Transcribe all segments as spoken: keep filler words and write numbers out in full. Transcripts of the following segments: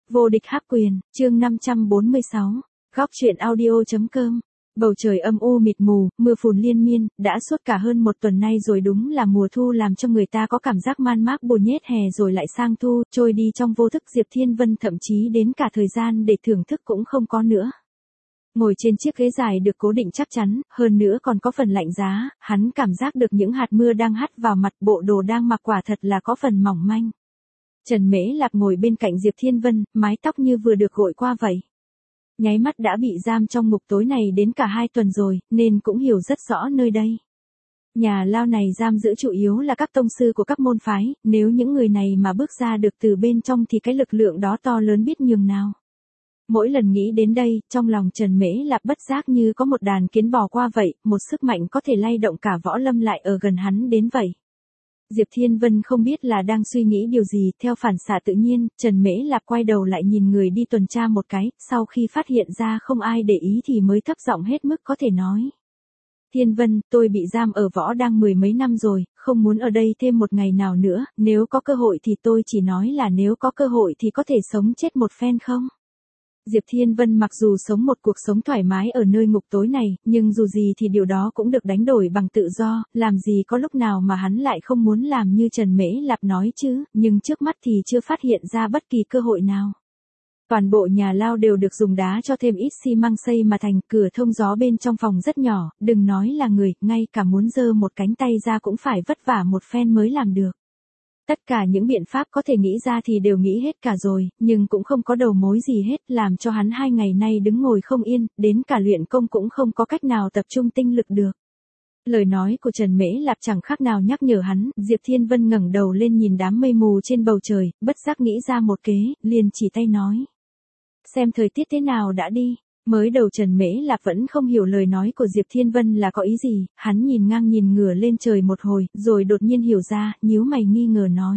Vô địch hắc quyền, chương năm trăm bốn mươi sáu, góc truyện audio.com. Bầu trời âm u mịt mù, mưa phùn liên miên, đã suốt cả hơn một tuần nay rồi, đúng là mùa thu làm cho người ta có cảm giác man mác buồn nhét, hè rồi lại sang thu, trôi đi trong vô thức. Diệp Thiên Vân thậm chí đến cả thời gian để thưởng thức cũng không có nữa. Ngồi trên chiếc ghế dài được cố định chắc chắn, hơn nữa còn có phần lạnh giá, hắn cảm giác được những hạt mưa đang hắt vào mặt, bộ đồ đang mặc quả thật là có phần mỏng manh. Trần Mễ Lạp ngồi bên cạnh Diệp Thiên Vân, mái tóc như vừa được gội qua vậy. Nháy mắt đã bị giam trong ngục tối này đến cả hai tuần rồi, nên cũng hiểu rất rõ nơi đây. Nhà lao này giam giữ chủ yếu là các tông sư của các môn phái, nếu những người này mà bước ra được từ bên trong thì cái lực lượng đó to lớn biết nhường nào. Mỗi lần nghĩ đến đây, trong lòng Trần Mễ Lạp bất giác như có một đàn kiến bò qua vậy, một sức mạnh có thể lay động cả võ lâm lại ở gần hắn đến vậy. Diệp Thiên Vân không biết là đang suy nghĩ điều gì, theo phản xạ tự nhiên, Trần Mễ Lạp quay đầu lại nhìn người đi tuần tra một cái, sau khi phát hiện ra không ai để ý thì mới thấp giọng hết mức có thể nói. Thiên Vân, tôi bị giam ở võ đang mười mấy năm rồi, không muốn ở đây thêm một ngày nào nữa, nếu có cơ hội thì tôi chỉ nói là nếu có cơ hội thì có thể sống chết một phen không? Diệp Thiên Vân mặc dù sống một cuộc sống thoải mái ở nơi ngục tối này, nhưng dù gì thì điều đó cũng được đánh đổi bằng tự do, làm gì có lúc nào mà hắn lại không muốn làm như Trần Mễ Lạp nói chứ, nhưng trước mắt thì chưa phát hiện ra bất kỳ cơ hội nào. Toàn bộ nhà lao đều được dùng đá cho thêm ít xi măng xây mà thành, cửa thông gió bên trong phòng rất nhỏ, đừng nói là người, ngay cả muốn giơ một cánh tay ra cũng phải vất vả một phen mới làm được. Tất cả những biện pháp có thể nghĩ ra thì đều nghĩ hết cả rồi, nhưng cũng không có đầu mối gì hết, làm cho hắn hai ngày nay đứng ngồi không yên, đến cả luyện công cũng không có cách nào tập trung tinh lực được. Lời nói của Trần Mễ Lạp chẳng khác nào nhắc nhở hắn, Diệp Thiên Vân ngẩng đầu lên nhìn đám mây mù trên bầu trời, bất giác nghĩ ra một kế, liền chỉ tay nói. Xem thời tiết thế nào đã đi. Mới đầu Trần Mễ Lạp vẫn không hiểu lời nói của Diệp Thiên Vân là có ý gì, hắn nhìn ngang nhìn ngửa lên trời một hồi, rồi đột nhiên hiểu ra, nhíu mày nghi ngờ nói.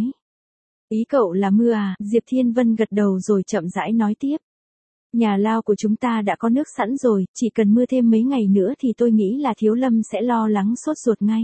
Ý cậu là mưa à? Diệp Thiên Vân gật đầu rồi chậm rãi nói tiếp. Nhà lao của chúng ta đã có nước sẵn rồi, chỉ cần mưa thêm mấy ngày nữa thì tôi nghĩ là Thiếu Lâm sẽ lo lắng sốt ruột ngay.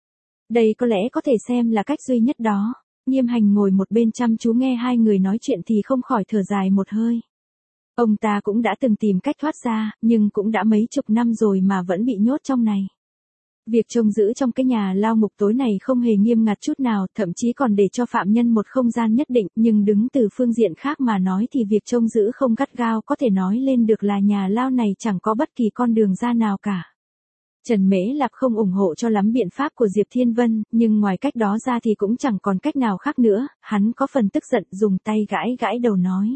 Đây có lẽ có thể xem là cách duy nhất đó. Nghiêm Hành ngồi một bên chăm chú nghe hai người nói chuyện thì không khỏi thở dài một hơi. Ông ta cũng đã từng tìm cách thoát ra, nhưng cũng đã mấy chục năm rồi mà vẫn bị nhốt trong này. Việc trông giữ trong cái nhà lao ngục tối này không hề nghiêm ngặt chút nào, thậm chí còn để cho phạm nhân một không gian nhất định, nhưng đứng từ phương diện khác mà nói thì việc trông giữ không gắt gao, có thể nói lên được là nhà lao này chẳng có bất kỳ con đường ra nào cả. Trần Mễ Lạp không ủng hộ cho lắm biện pháp của Diệp Thiên Vân, nhưng ngoài cách đó ra thì cũng chẳng còn cách nào khác nữa, hắn có phần tức giận dùng tay gãi gãi đầu nói.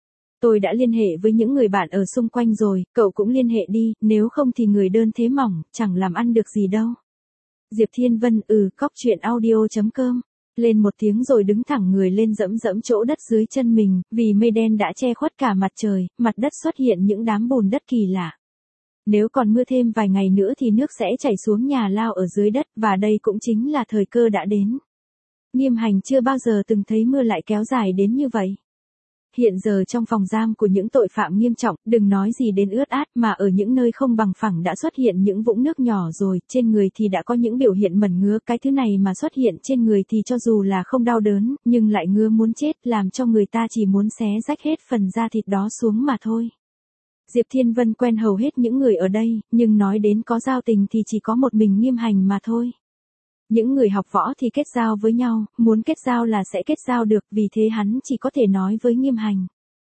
Tôi đã liên hệ với những người bạn ở xung quanh rồi, cậu cũng liên hệ đi, nếu không thì người đơn thế mỏng, chẳng làm ăn được gì đâu. Diệp Thiên Vân ừ, cóc truyện audio.com, lên một tiếng rồi đứng thẳng người lên dẫm dẫm chỗ đất dưới chân mình, vì mây đen đã che khuất cả mặt trời, mặt đất xuất hiện những đám bùn đất kỳ lạ. Nếu còn mưa thêm vài ngày nữa thì nước sẽ chảy xuống nhà lao ở dưới đất, và đây cũng chính là thời cơ đã đến. Nghiêm Hành chưa bao giờ từng thấy mưa lại kéo dài đến như vậy. Hiện giờ trong phòng giam của những tội phạm nghiêm trọng, đừng nói gì đến ướt át, mà ở những nơi không bằng phẳng đã xuất hiện những vũng nước nhỏ rồi, trên người thì đã có những biểu hiện mẩn ngứa, cái thứ này mà xuất hiện trên người thì cho dù là không đau đớn, nhưng lại ngứa muốn chết, làm cho người ta chỉ muốn xé rách hết phần da thịt đó xuống mà thôi. Diệp Thiên Vân quen hầu hết những người ở đây, nhưng nói đến có giao tình thì chỉ có một mình Nghiêm Hành mà thôi. Những người học võ thì kết giao với nhau, muốn kết giao là sẽ kết giao được, vì thế hắn chỉ có thể nói với Nghiêm Hành.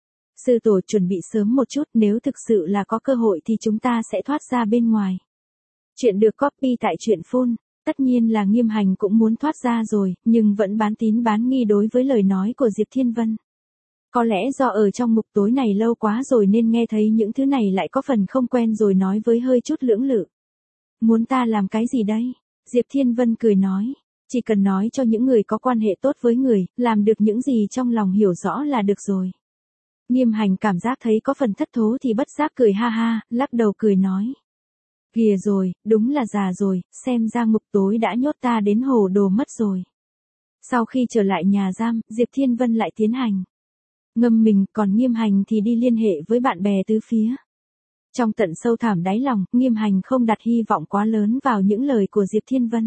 Sư tổ chuẩn bị sớm một chút, nếu thực sự là có cơ hội thì chúng ta sẽ thoát ra bên ngoài. Chuyện được copy tại truyện phun, tất nhiên là Nghiêm Hành cũng muốn thoát ra rồi, nhưng vẫn bán tín bán nghi đối với lời nói của Diệp Thiên Vân. Có lẽ do ở trong ngục tối này lâu quá rồi nên nghe thấy những thứ này lại có phần không quen rồi nói với hơi chút lưỡng lự. Muốn ta làm cái gì đây? Diệp Thiên Vân cười nói, chỉ cần nói cho những người có quan hệ tốt với người, làm được những gì trong lòng hiểu rõ là được rồi. Nghiêm Hành cảm giác thấy có phần thất thố thì bất giác cười ha ha, lắc đầu cười nói. Kìa rồi, đúng là già rồi, xem ra ngục tối đã nhốt ta đến hồ đồ mất rồi. Sau khi trở lại nhà giam, Diệp Thiên Vân lại tiến hành ngâm mình, còn Nghiêm Hành thì đi liên hệ với bạn bè tứ phía. Trong tận sâu thẳm đáy lòng, Nghiêm Hành không đặt hy vọng quá lớn vào những lời của Diệp Thiên Vân.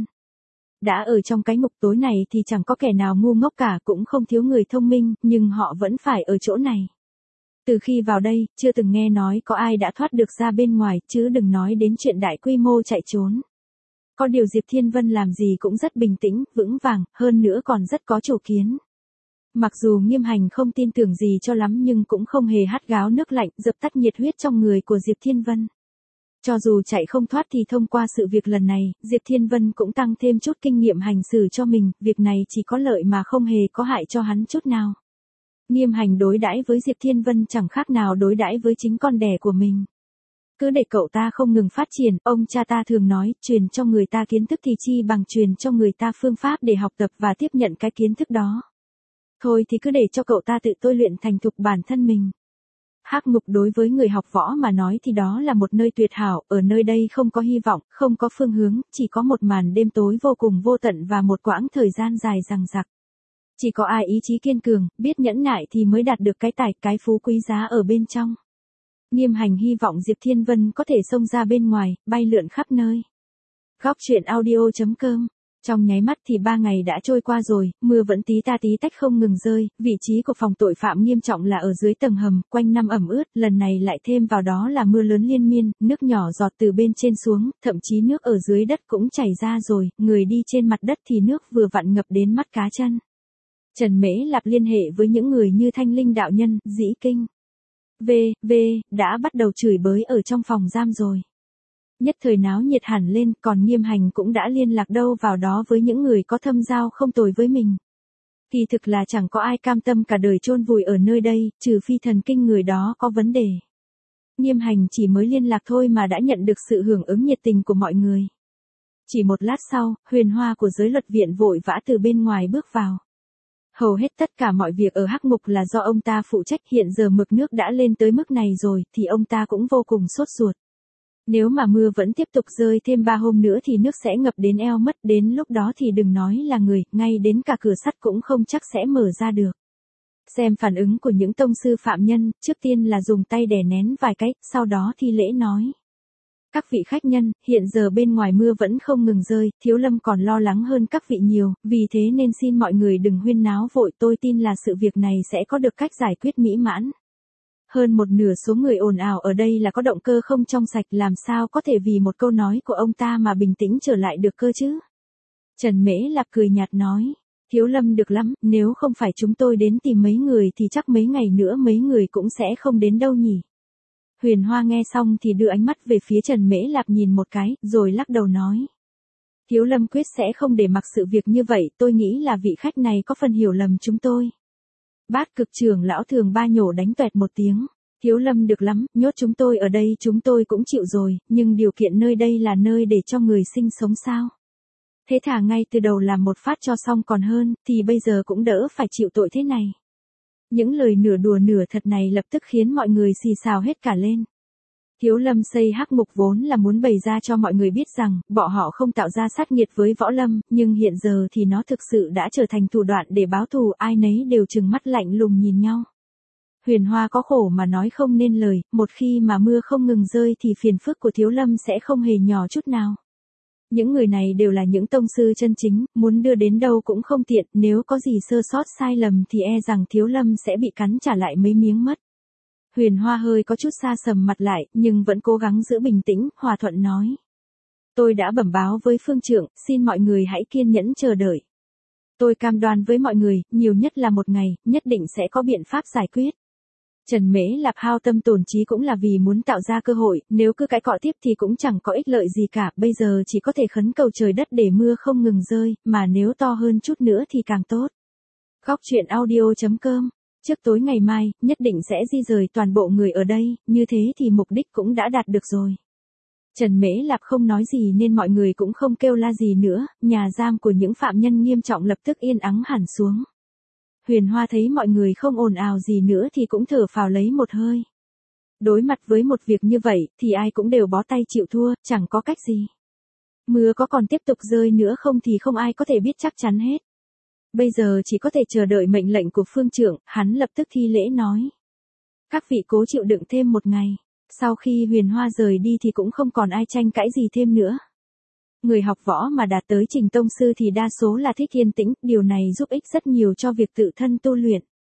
Đã ở trong cái ngục tối này thì chẳng có kẻ nào ngu ngốc cả, cũng không thiếu người thông minh, nhưng họ vẫn phải ở chỗ này. Từ khi vào đây, chưa từng nghe nói có ai đã thoát được ra bên ngoài, chứ đừng nói đến chuyện đại quy mô chạy trốn. Có điều Diệp Thiên Vân làm gì cũng rất bình tĩnh, vững vàng, hơn nữa còn rất có chủ kiến. Mặc dù Nghiêm Hành không tin tưởng gì cho lắm nhưng cũng không hề hắt gáo nước lạnh, dập tắt nhiệt huyết trong người của Diệp Thiên Vân. Cho dù chạy không thoát thì thông qua sự việc lần này, Diệp Thiên Vân cũng tăng thêm chút kinh nghiệm hành xử cho mình, việc này chỉ có lợi mà không hề có hại cho hắn chút nào. Nghiêm Hành đối đãi với Diệp Thiên Vân chẳng khác nào đối đãi với chính con đẻ của mình. Cứ để cậu ta không ngừng phát triển, ông cha ta thường nói, truyền cho người ta kiến thức thì chi bằng truyền cho người ta phương pháp để học tập và tiếp nhận cái kiến thức đó. Thôi thì cứ để cho cậu ta tự tôi luyện thành thục bản thân mình. Hắc Ngục đối với người học võ mà nói thì đó là một nơi tuyệt hảo, ở nơi đây không có hy vọng, không có phương hướng, chỉ có một màn đêm tối vô cùng vô tận và một quãng thời gian dài dằng dặc. Chỉ có ai ý chí kiên cường, biết nhẫn nại thì mới đạt được cái tài, cái phú quý giá ở bên trong. Nghiêm Hành hy vọng Diệp Thiên Vân có thể xông ra bên ngoài, bay lượn khắp nơi. Góc truyện audio chấm com. Trong nháy mắt thì ba ngày đã trôi qua rồi, mưa vẫn tí ta tí tách không ngừng rơi, vị trí của phòng tội phạm nghiêm trọng là ở dưới tầng hầm, quanh năm ẩm ướt, lần này lại thêm vào đó là mưa lớn liên miên, nước nhỏ giọt từ bên trên xuống, thậm chí nước ở dưới đất cũng chảy ra rồi, người đi trên mặt đất thì nước vừa vặn ngập đến mắt cá chân. Trần Mễ Lạp liên hệ với những người như Thanh Linh đạo nhân, Dĩ Kinh, V, V, đã bắt đầu chửi bới ở trong phòng giam rồi. Nhất thời náo nhiệt hẳn lên, còn Nghiêm Hành cũng đã liên lạc đâu vào đó với những người có thâm giao không tồi với mình. Kỳ thực là chẳng có ai cam tâm cả đời chôn vùi ở nơi đây, trừ phi thần kinh người đó có vấn đề. Nghiêm Hành chỉ mới liên lạc thôi mà đã nhận được sự hưởng ứng nhiệt tình của mọi người. Chỉ một lát sau, Huyền Hoa của giới luật viện vội vã từ bên ngoài bước vào. Hầu hết tất cả mọi việc ở Hắc Ngục là do ông ta phụ trách, hiện giờ mực nước đã lên tới mức này rồi thì ông ta cũng vô cùng sốt ruột. Nếu mà mưa vẫn tiếp tục rơi thêm ba hôm nữa thì nước sẽ ngập đến eo mất, đến lúc đó thì đừng nói là người, ngay đến cả cửa sắt cũng không chắc sẽ mở ra được. Xem phản ứng của những tông sư phạm nhân, trước tiên là dùng tay đè nén vài cái, sau đó thi lễ nói. Các vị khách nhân, hiện giờ bên ngoài mưa vẫn không ngừng rơi, Thiếu Lâm còn lo lắng hơn các vị nhiều, vì thế nên xin mọi người đừng huyên náo vội, tôi tin là sự việc này sẽ có được cách giải quyết mỹ mãn. Hơn một nửa số người ồn ào ở đây là có động cơ không trong sạch, làm sao có thể vì một câu nói của ông ta mà bình tĩnh trở lại được cơ chứ? Trần Mễ Lạp cười nhạt nói, Thiếu Lâm được lắm, nếu không phải chúng tôi đến tìm mấy người thì chắc mấy ngày nữa mấy người cũng sẽ không đến đâu nhỉ. Huyền Hoa nghe xong thì đưa ánh mắt về phía Trần Mễ Lạp nhìn một cái, rồi lắc đầu nói. Thiếu Lâm quyết sẽ không để mặc sự việc như vậy, tôi nghĩ là vị khách này có phần hiểu lầm chúng tôi. Bát Cực trưởng lão Thường Ba nhổ đánh toẹt một tiếng. Thiếu Lâm được lắm, nhốt chúng tôi ở đây chúng tôi cũng chịu rồi, nhưng điều kiện nơi đây là nơi để cho người sinh sống sao? Thế thà ngay từ đầu làm một phát cho xong còn hơn, thì bây giờ cũng đỡ phải chịu tội thế này. Những lời nửa đùa nửa thật này lập tức khiến mọi người xì xào hết cả lên. Thiếu Lâm xây Hắc Ngục vốn là muốn bày ra cho mọi người biết rằng, bọn họ không tạo ra sát nghiệt với võ lâm, nhưng hiện giờ thì nó thực sự đã trở thành thủ đoạn để báo thù, ai nấy đều trừng mắt lạnh lùng nhìn nhau. Huyền Hoa có khổ mà nói không nên lời, một khi mà mưa không ngừng rơi thì phiền phức của Thiếu Lâm sẽ không hề nhỏ chút nào. Những người này đều là những tông sư chân chính, muốn đưa đến đâu cũng không tiện, nếu có gì sơ sót sai lầm thì e rằng Thiếu Lâm sẽ bị cắn trả lại mấy miếng mất. Huyền Hoa hơi có chút xa sầm mặt lại, nhưng vẫn cố gắng giữ bình tĩnh, hòa thuận nói. Tôi đã bẩm báo với phương trưởng, xin mọi người hãy kiên nhẫn chờ đợi. Tôi cam đoan với mọi người, nhiều nhất là một ngày, nhất định sẽ có biện pháp giải quyết. Trần Mễ Lạp hao tâm tổn trí cũng là vì muốn tạo ra cơ hội, nếu cứ cãi cọ tiếp thì cũng chẳng có ích lợi gì cả, bây giờ chỉ có thể khấn cầu trời đất để mưa không ngừng rơi, mà nếu to hơn chút nữa thì càng tốt. Góc truyện audio chấm com. Trước tối ngày mai, nhất định sẽ di rời toàn bộ người ở đây, như thế thì mục đích cũng đã đạt được rồi. Trần Mễ Lạp không nói gì nên mọi người cũng không kêu la gì nữa, nhà giam của những phạm nhân nghiêm trọng lập tức yên ắng hẳn xuống. Huyền Hoa thấy mọi người không ồn ào gì nữa thì cũng thở phào lấy một hơi. Đối mặt với một việc như vậy thì ai cũng đều bó tay chịu thua, chẳng có cách gì. Mưa có còn tiếp tục rơi nữa không thì không ai có thể biết chắc chắn hết. Bây giờ chỉ có thể chờ đợi mệnh lệnh của phương trưởng, hắn lập tức thi lễ nói. Các vị cố chịu đựng thêm một ngày. Sau khi Huyền Hoa rời đi thì cũng không còn ai tranh cãi gì thêm nữa. Người học võ mà đạt tới trình tông sư thì đa số là thích yên tĩnh, điều này giúp ích rất nhiều cho việc tự thân tu luyện.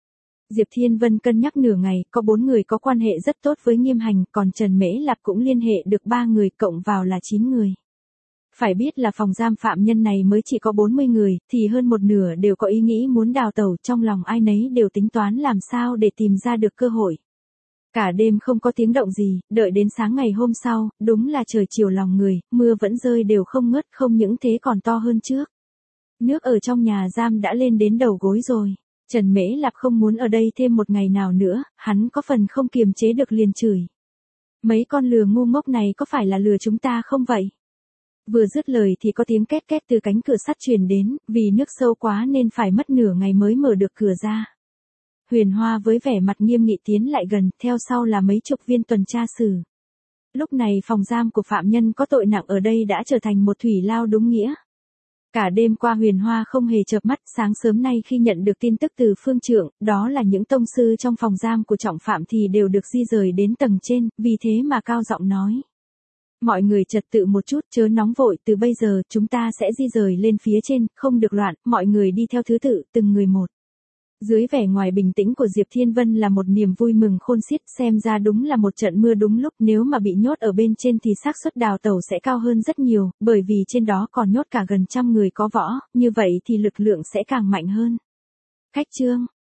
Diệp Thiên Vân cân nhắc nửa ngày, có bốn người có quan hệ rất tốt với Nghiêm Hành, còn Trần Mễ Lạp cũng liên hệ được ba người, cộng vào là chín người. Phải biết là phòng giam phạm nhân này mới chỉ có bốn mươi người, thì hơn một nửa đều có ý nghĩ muốn đào tẩu, trong lòng ai nấy đều tính toán làm sao để tìm ra được cơ hội. Cả đêm không có tiếng động gì, đợi đến sáng ngày hôm sau, đúng là trời chiều lòng người, mưa vẫn rơi đều không ngớt, không những thế còn to hơn trước. Nước ở trong nhà giam đã lên đến đầu gối rồi. Trần Mễ Lạp không muốn ở đây thêm một ngày nào nữa, hắn có phần không kiềm chế được liền chửi. Mấy con lừa ngu ngốc này có phải là lừa chúng ta không vậy? Vừa dứt lời thì có tiếng két két từ cánh cửa sắt truyền đến, vì nước sâu quá nên phải mất nửa ngày mới mở được cửa ra. Huyền Hoa với vẻ mặt nghiêm nghị tiến lại gần, theo sau là mấy chục viên tuần tra xử. Lúc này phòng giam của phạm nhân có tội nặng ở đây đã trở thành một thủy lao đúng nghĩa. Cả đêm qua Huyền Hoa không hề chợp mắt, sáng sớm nay khi nhận được tin tức từ phương trưởng, đó là những tông sư trong phòng giam của trọng phạm thì đều được di rời đến tầng trên, vì thế mà cao giọng nói. Mọi người trật tự một chút, chớ nóng vội, từ bây giờ chúng ta sẽ di rời lên phía trên, không được loạn, mọi người đi theo thứ tự, từng người một. Dưới vẻ ngoài bình tĩnh của Diệp Thiên Vân là một niềm vui mừng khôn xiết, xem ra đúng là một trận mưa đúng lúc, nếu mà bị nhốt ở bên trên thì xác suất đào tẩu sẽ cao hơn rất nhiều, bởi vì trên đó còn nhốt cả gần trăm người có võ, như vậy thì lực lượng sẽ càng mạnh hơn. Khách trương,